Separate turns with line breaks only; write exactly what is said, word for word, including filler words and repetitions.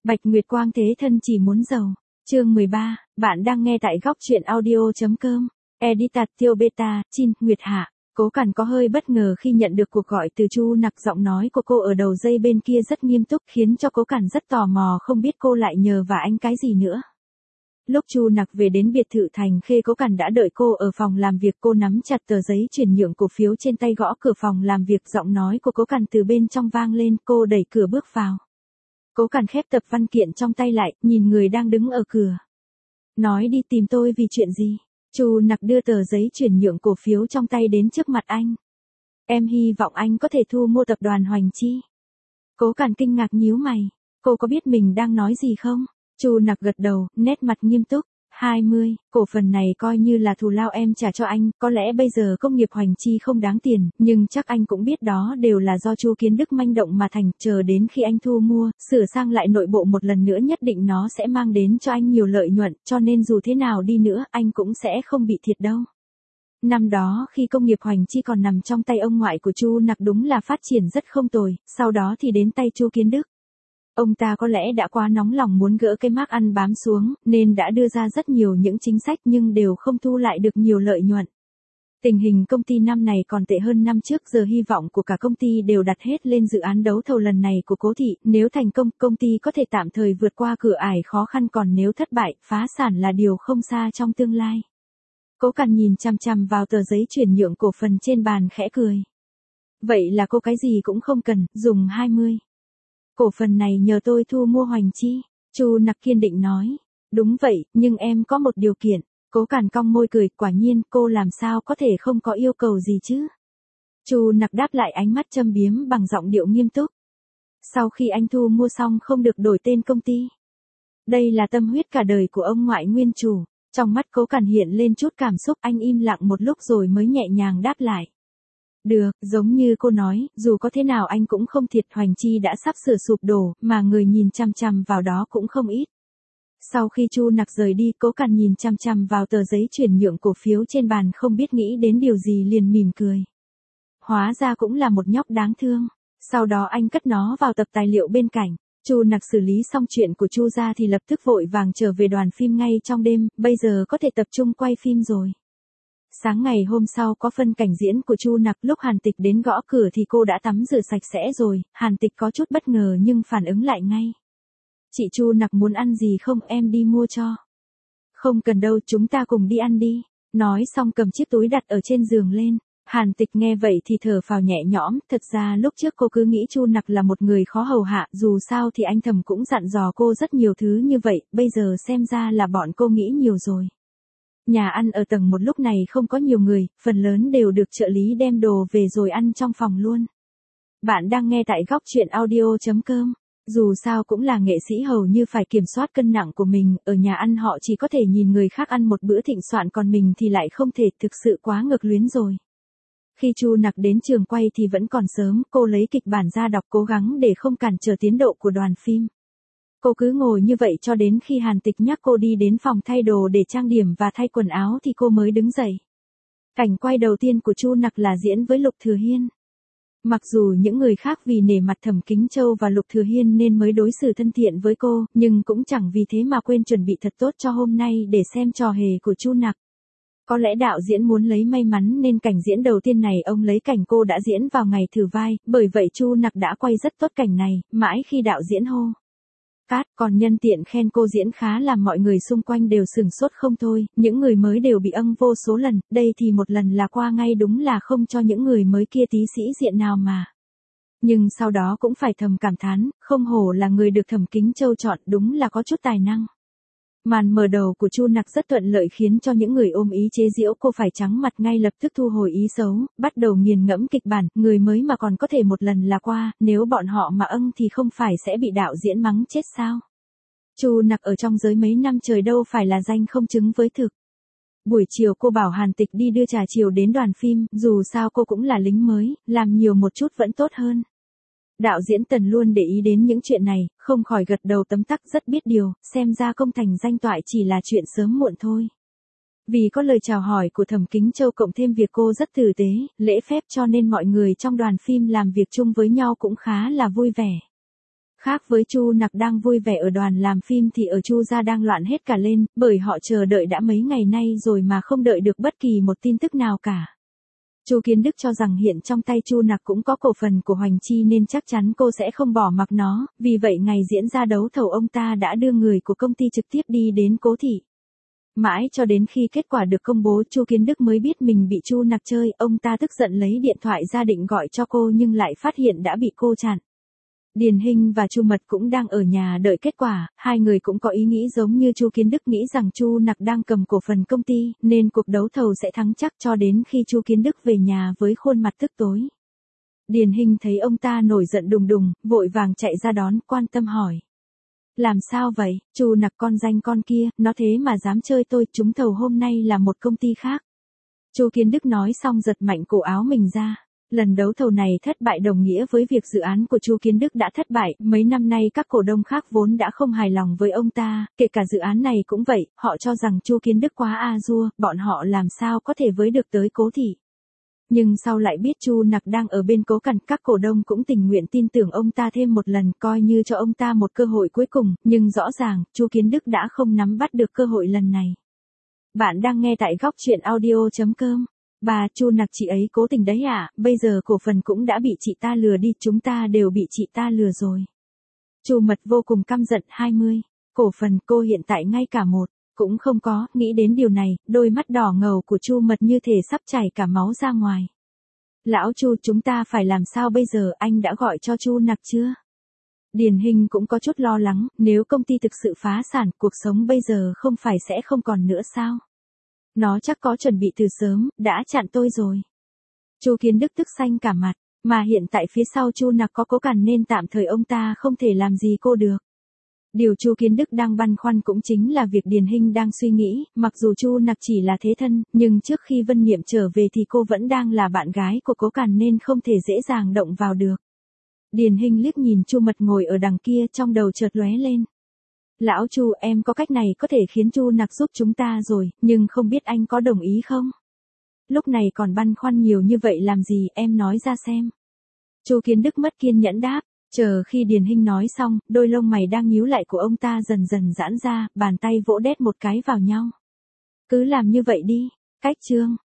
Bạch Nguyệt Quang thế thân chỉ muốn giàu. Chương mười ba, bạn đang nghe tại góc truyện audio.com. Editat Tiêu Beta, Chin, Nguyệt Hạ. Cố Cẩn có hơi bất ngờ khi nhận được cuộc gọi từ Chu Nặc, giọng nói của cô ở đầu dây bên kia rất nghiêm túc khiến cho Cố Cẩn rất tò mò không biết cô lại nhờ và anh cái gì nữa. Lúc Chu Nặc về đến biệt thự Thành Khê, Cố Cẩn đã đợi cô ở phòng làm việc, cô nắm chặt tờ giấy chuyển nhượng cổ phiếu trên tay, gõ cửa phòng làm việc, giọng nói của Cố Cẩn từ bên trong vang lên, cô đẩy cửa bước vào. Cố Cẩn khép tập văn kiện trong tay lại, nhìn người đang đứng ở cửa. Nói đi, tìm tôi vì chuyện gì? Chu Nặc đưa tờ giấy chuyển nhượng cổ phiếu trong tay đến trước mặt anh. Em hy vọng anh có thể thu mua tập đoàn Hoành Chi. Cố Cẩn kinh ngạc nhíu mày. Cô có biết mình đang nói gì không? Chu Nặc gật đầu, nét mặt nghiêm túc. hai mươi, cổ phần này coi như là thù lao em trả cho anh, có lẽ bây giờ công nghiệp Hoành Chi không đáng tiền, nhưng chắc anh cũng biết đó đều là do Chu Kiến Đức manh động mà thành, chờ đến khi anh thu mua, sửa sang lại nội bộ một lần nữa nhất định nó sẽ mang đến cho anh nhiều lợi nhuận, cho nên dù thế nào đi nữa, anh cũng sẽ không bị thiệt đâu. Năm đó khi công nghiệp Hoành Chi còn nằm trong tay ông ngoại của Chu Nặc đúng là phát triển rất không tồi, sau đó thì đến tay Chu Kiến Đức. Ông ta có lẽ đã quá nóng lòng muốn gỡ cái mác ăn bám xuống, nên đã đưa ra rất nhiều những chính sách nhưng đều không thu lại được nhiều lợi nhuận. Tình hình công ty năm này còn tệ hơn năm trước, giờ hy vọng của cả công ty đều đặt hết lên dự án đấu thầu lần này của Cố Thị, nếu thành công, công ty có thể tạm thời vượt qua cửa ải khó khăn, còn nếu thất bại, phá sản là điều không xa trong tương lai. Cố Cẩn nhìn chằm chằm vào tờ giấy chuyển nhượng cổ phần trên bàn khẽ cười. Vậy là cô cái gì cũng không cần, dùng hai mươi. Cổ phần này nhờ tôi thu mua Hoành Chi, Chu Nặc kiên định nói. Đúng vậy, nhưng em có một điều kiện. Cố Cẩn cong môi cười, quả nhiên, cô làm sao có thể không có yêu cầu gì chứ? Chu Nặc đáp lại, ánh mắt châm biếm bằng giọng điệu nghiêm túc. Sau khi anh thu mua xong không được đổi tên công ty. Đây là tâm huyết cả đời của ông ngoại nguyên chủ. Trong mắt Cố Cẩn hiện lên chút cảm xúc, anh im lặng một lúc rồi mới nhẹ nhàng đáp lại. Được, giống như cô nói, dù có thế nào anh cũng không thiệt, Hoành Chi đã sắp sửa sụp đổ, mà người nhìn chằm chằm vào đó cũng không ít. Sau khi Chu Nặc rời đi, Cố Cẩn nhìn chằm chằm vào tờ giấy chuyển nhượng cổ phiếu trên bàn, không biết nghĩ đến điều gì liền mỉm cười. Hóa ra cũng là một nhóc đáng thương. Sau đó anh cất nó vào tập tài liệu bên cạnh. Chu Nặc xử lý xong chuyện của Chu gia thì lập tức vội vàng trở về đoàn phim ngay trong đêm, bây giờ có thể tập trung quay phim rồi. Sáng ngày hôm sau có phân cảnh diễn của Chu Nặc, lúc Hàn Tịch đến gõ cửa thì cô đã tắm rửa sạch sẽ rồi, Hàn Tịch có chút bất ngờ nhưng phản ứng lại ngay. Chị Chu Nặc muốn ăn gì không, em đi mua cho. Không cần đâu, chúng ta cùng đi ăn đi. Nói xong cầm chiếc túi đặt ở trên giường lên. Hàn Tịch nghe vậy thì thở phào nhẹ nhõm, thật ra lúc trước cô cứ nghĩ Chu Nặc là một người khó hầu hạ, dù sao thì anh thầm cũng dặn dò cô rất nhiều thứ như vậy, bây giờ xem ra là bọn cô nghĩ nhiều rồi. Nhà ăn ở tầng một lúc này không có nhiều người, phần lớn đều được trợ lý đem đồ về rồi ăn trong phòng luôn. Bạn đang nghe tại góc truyện audio.com. Dù sao cũng là nghệ sĩ, hầu như phải kiểm soát cân nặng của mình, ở nhà ăn họ chỉ có thể nhìn người khác ăn một bữa thịnh soạn, còn mình thì lại không thể, thực sự quá ngược luyến rồi. Khi Chu Nặc đến trường quay thì vẫn còn sớm, cô lấy kịch bản ra đọc, cố gắng để không cản trở tiến độ của đoàn phim. Cô cứ ngồi như vậy cho đến khi Hàn Tịch nhắc cô đi đến phòng thay đồ để trang điểm và thay quần áo thì cô mới đứng dậy. Cảnh quay đầu tiên của Chu Nặc là diễn với Lục Thừa Hiên. Mặc dù những người khác vì nể mặt Thẩm Kính Châu và Lục Thừa Hiên nên mới đối xử thân thiện với cô, nhưng cũng chẳng vì thế mà quên chuẩn bị thật tốt cho hôm nay để xem trò hề của Chu Nặc. Có lẽ đạo diễn muốn lấy may mắn nên cảnh diễn đầu tiên này ông lấy cảnh cô đã diễn vào ngày thử vai, bởi vậy Chu Nặc đã quay rất tốt cảnh này, mãi khi đạo diễn hô cát, còn nhân tiện khen cô diễn khá làm mọi người xung quanh đều sửng sốt không thôi, những người mới đều bị âng vô số lần, đây thì một lần là qua ngay, đúng là không cho những người mới kia tí sĩ diện nào mà. Nhưng sau đó cũng phải thầm cảm thán, không hổ là người được Thẩm Kính Châu chọn, đúng là có chút tài năng. Màn mở đầu của Chu Nặc rất thuận lợi khiến cho những người ôm ý chế giễu cô phải trắng mặt, ngay lập tức thu hồi ý xấu, bắt đầu nghiền ngẫm kịch bản, người mới mà còn có thể một lần là qua, nếu bọn họ mà âng thì không phải sẽ bị đạo diễn mắng chết sao. Chu Nặc ở trong giới mấy năm trời đâu phải là danh không chứng với thực. Buổi chiều cô bảo Hàn Tịch đi đưa trà chiều đến đoàn phim, dù sao cô cũng là lính mới, làm nhiều một chút vẫn tốt hơn. Đạo diễn Tần luôn để ý đến những chuyện này, không khỏi gật đầu tấm tắc, rất biết điều, xem ra công thành danh toại chỉ là chuyện sớm muộn thôi. Vì có lời chào hỏi của Thẩm Kính Châu cộng thêm việc cô rất tử tế, lễ phép cho nên mọi người trong đoàn phim làm việc chung với nhau cũng khá là vui vẻ. Khác với Chu Nặc đang vui vẻ ở đoàn làm phim thì ở Chu gia đang loạn hết cả lên, bởi họ chờ đợi đã mấy ngày nay rồi mà không đợi được bất kỳ một tin tức nào cả. Chu Kiến Đức cho rằng hiện trong tay Chu Nặc cũng có cổ phần của Hoành Chi nên chắc chắn cô sẽ không bỏ mặc nó, vì vậy ngày diễn ra đấu thầu ông ta đã đưa người của công ty trực tiếp đi đến Cố thị. Mãi cho đến khi kết quả được công bố Chu Kiến Đức mới biết mình bị Chu Nặc chơi, ông ta tức giận lấy điện thoại ra định gọi cho cô nhưng lại phát hiện đã bị cô chặn. Điền Hinh và Chu Mật cũng đang ở nhà đợi kết quả, hai người cũng có ý nghĩ giống như Chu Kiến Đức, nghĩ rằng Chu Nặc đang cầm cổ phần công ty, nên cuộc đấu thầu sẽ thắng chắc, cho đến khi Chu Kiến Đức về nhà với khuôn mặt tức tối. Điền Hinh thấy ông ta nổi giận đùng đùng, vội vàng chạy ra đón, quan tâm hỏi. Làm sao vậy, Chu Nặc con danh con kia, nó thế mà dám chơi tôi, trúng thầu hôm nay là một công ty khác. Chu Kiến Đức nói xong giật mạnh cổ áo mình ra. Lần đấu thầu này thất bại đồng nghĩa với việc dự án của Chu Kiến Đức đã thất bại, mấy năm nay các cổ đông khác vốn đã không hài lòng với ông ta, kể cả dự án này cũng vậy, họ cho rằng Chu Kiến Đức quá a dua, bọn họ làm sao có thể với được tới Cố thị. Nhưng sau lại biết Chu Nặc đang ở bên Cố Cằn, các cổ đông cũng tình nguyện tin tưởng ông ta thêm một lần, coi như cho ông ta một cơ hội cuối cùng, nhưng rõ ràng, Chu Kiến Đức đã không nắm bắt được cơ hội lần này. Bạn đang nghe tại góc truyện audio chấm com. Bà, Chu Nặc chị ấy cố tình đấy à, bây giờ cổ phần cũng đã bị chị ta lừa đi, chúng ta đều bị chị ta lừa rồi. Chu Mật vô cùng căm giận. Hai mươi cổ phần cô hiện tại ngay cả một cũng không có, nghĩ đến điều này, đôi mắt đỏ ngầu của Chu Mật như thể sắp chảy cả máu ra ngoài. Lão Chu, chúng ta phải làm sao bây giờ, anh đã gọi cho Chu Nặc chưa? Điền Hinh cũng có chút lo lắng, nếu công ty thực sự phá sản, cuộc sống bây giờ không phải sẽ không còn nữa sao? Nó chắc có chuẩn bị từ sớm, đã chặn tôi rồi. Chu Kiến Đức tức xanh cả mặt, mà hiện tại phía sau Chu Nặc có Cố Cằn nên tạm thời ông ta không thể làm gì cô được. Điều Chu Kiến Đức đang băn khoăn cũng chính là việc Điền Hinh đang suy nghĩ, mặc dù Chu Nặc chỉ là thế thân, nhưng trước khi Vân Niệm trở về thì cô vẫn đang là bạn gái của Cố Cằn nên không thể dễ dàng động vào được. Điền Hinh liếc nhìn Chu Mật ngồi ở đằng kia, trong đầu chợt lóe lên. Lão Chu, em có cách này có thể khiến Chu Nặc giúp chúng ta rồi, nhưng không biết anh có đồng ý không? Lúc này còn băn khoăn nhiều như vậy làm gì, em nói ra xem. Chu Kiến Đức mất kiên nhẫn đáp, chờ khi Điền Hinh nói xong, đôi lông mày đang nhíu lại của ông ta dần dần giãn ra, bàn tay vỗ đét một cái vào nhau. Cứ làm như vậy đi, cách chương.